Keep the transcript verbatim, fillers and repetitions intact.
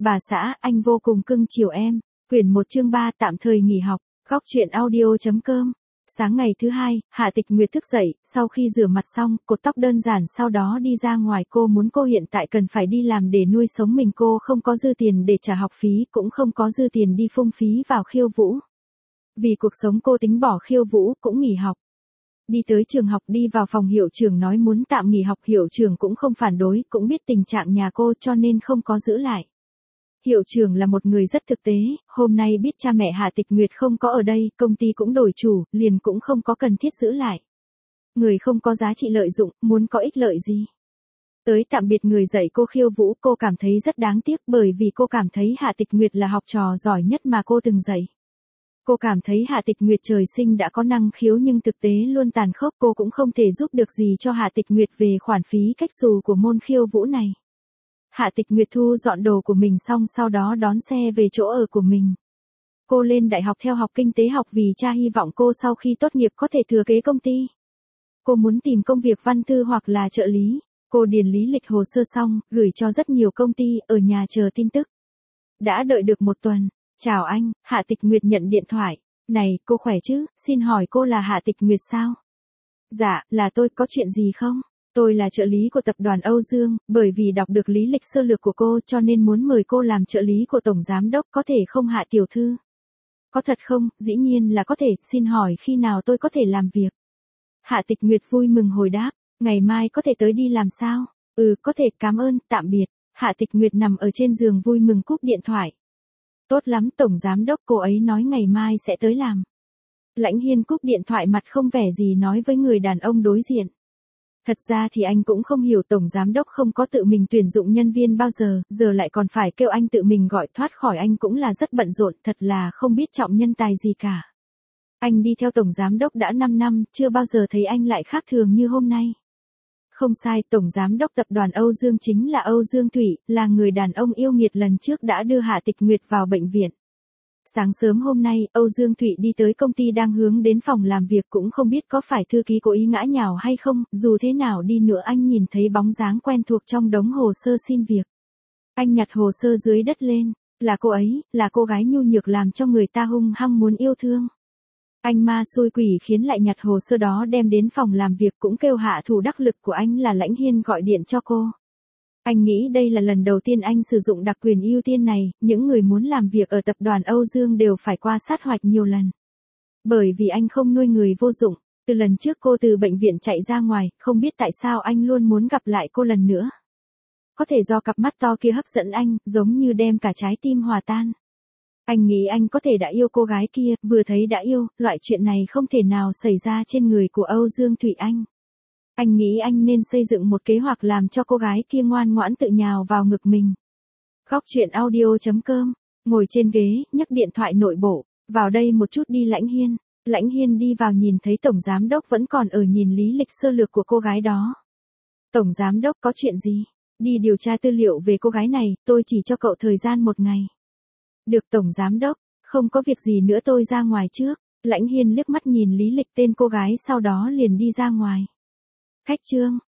Bà xã, anh vô cùng cưng chiều em. Quyển một chương ba tạm thời nghỉ học. Góc truyện audio.com. Sáng ngày thứ hai, Hạ Tịch Nguyệt thức dậy, sau khi rửa mặt xong, cột tóc đơn giản sau đó đi ra ngoài. Cô muốn cô hiện tại cần phải đi làm để nuôi sống mình, cô không có dư tiền để trả học phí, cũng không có dư tiền đi phung phí vào khiêu vũ. Vì cuộc sống cô tính bỏ khiêu vũ, cũng nghỉ học. Đi tới trường học, đi vào phòng hiệu trưởng nói muốn tạm nghỉ học, hiệu trưởng cũng không phản đối, cũng biết tình trạng nhà cô cho nên không có giữ lại. Hiệu trưởng là một người rất thực tế, hôm nay biết cha mẹ Hạ Tịch Nguyệt không có ở đây, công ty cũng đổi chủ, liền cũng không có cần thiết giữ lại. Người không có giá trị lợi dụng, muốn có ích lợi gì? Tới tạm biệt người dạy cô khiêu vũ, cô cảm thấy rất đáng tiếc bởi vì cô cảm thấy Hạ Tịch Nguyệt là học trò giỏi nhất mà cô từng dạy. Cô cảm thấy Hạ Tịch Nguyệt trời sinh đã có năng khiếu nhưng thực tế luôn tàn khốc, cô cũng không thể giúp được gì cho Hạ Tịch Nguyệt về khoản phí cách xù của môn khiêu vũ này. Hạ Tịch Nguyệt thu dọn đồ của mình xong sau đó đón xe về chỗ ở của mình. Cô lên đại học theo học kinh tế học vì cha hy vọng cô sau khi tốt nghiệp có thể thừa kế công ty. Cô muốn tìm công việc văn thư hoặc là trợ lý. Cô điền lý lịch hồ sơ xong, gửi cho rất nhiều công ty, ở nhà chờ tin tức. Đã đợi được một tuần. Chào anh, Hạ Tịch Nguyệt nhận điện thoại. Này, cô khỏe chứ, xin hỏi cô là Hạ Tịch Nguyệt sao? Dạ, là tôi, có chuyện gì không? Tôi là trợ lý của tập đoàn Âu Dương, bởi vì đọc được lý lịch sơ lược của cô cho nên muốn mời cô làm trợ lý của Tổng Giám Đốc, có thể không Hạ tiểu thư? Có thật không? Dĩ nhiên là có thể, xin hỏi khi nào tôi có thể làm việc? Hạ Tịch Nguyệt vui mừng hồi đáp, ngày mai có thể tới đi làm sao? Ừ, có thể, cảm ơn, tạm biệt. Hạ Tịch Nguyệt nằm ở trên giường vui mừng cúp điện thoại. Tốt lắm Tổng Giám Đốc, cô ấy nói ngày mai sẽ tới làm. Lãnh Hiên cúp điện thoại mặt không vẻ gì nói với người đàn ông đối diện. Thật ra thì anh cũng không hiểu Tổng Giám Đốc không có tự mình tuyển dụng nhân viên bao giờ, giờ lại còn phải kêu anh tự mình gọi, thoát khỏi anh cũng là rất bận rộn, thật là không biết trọng nhân tài gì cả. Anh đi theo Tổng Giám Đốc đã năm năm, chưa bao giờ thấy anh lại khác thường như hôm nay. Không sai, Tổng Giám Đốc tập đoàn Âu Dương chính là Âu Dương Thủy, là người đàn ông yêu nghiệt lần trước đã đưa Hạ Tịch Nguyệt vào bệnh viện. Sáng sớm hôm nay, Âu Dương Thụy đi tới công ty đang hướng đến phòng làm việc, cũng không biết có phải thư ký cố ý ngã nhào hay không, dù thế nào đi nữa anh nhìn thấy bóng dáng quen thuộc trong đống hồ sơ xin việc. Anh nhặt hồ sơ dưới đất lên, là cô ấy, là cô gái nhu nhược làm cho người ta hung hăng muốn yêu thương. Anh ma xui quỷ khiến lại nhặt hồ sơ đó đem đến phòng làm việc, cũng kêu hạ thủ đắc lực của anh là Lãnh Hiên gọi điện cho cô. Anh nghĩ đây là lần đầu tiên anh sử dụng đặc quyền ưu tiên này, những người muốn làm việc ở tập đoàn Âu Dương đều phải qua sát hoạch nhiều lần. Bởi vì anh không nuôi người vô dụng, từ lần trước cô từ bệnh viện chạy ra ngoài, không biết tại sao anh luôn muốn gặp lại cô lần nữa. Có thể do cặp mắt to kia hấp dẫn anh, giống như đem cả trái tim hòa tan. Anh nghĩ anh có thể đã yêu cô gái kia, vừa thấy đã yêu, loại chuyện này không thể nào xảy ra trên người của Âu Dương Thụy Anh. Anh nghĩ anh nên xây dựng một kế hoạch làm cho cô gái kia ngoan ngoãn tự nhào vào ngực mình. Góc truyện audio.com, ngồi trên ghế, nhấc điện thoại nội bộ, vào đây một chút đi Lãnh Hiên. Lãnh Hiên đi vào nhìn thấy Tổng Giám Đốc vẫn còn ở nhìn lý lịch sơ lược của cô gái đó. Tổng Giám Đốc có chuyện gì? Đi điều tra tư liệu về cô gái này, tôi chỉ cho cậu thời gian một ngày. Được Tổng Giám Đốc, không có việc gì nữa tôi ra ngoài trước. Lãnh Hiên liếc mắt nhìn lý lịch tên cô gái sau đó liền đi ra ngoài. Khách trương,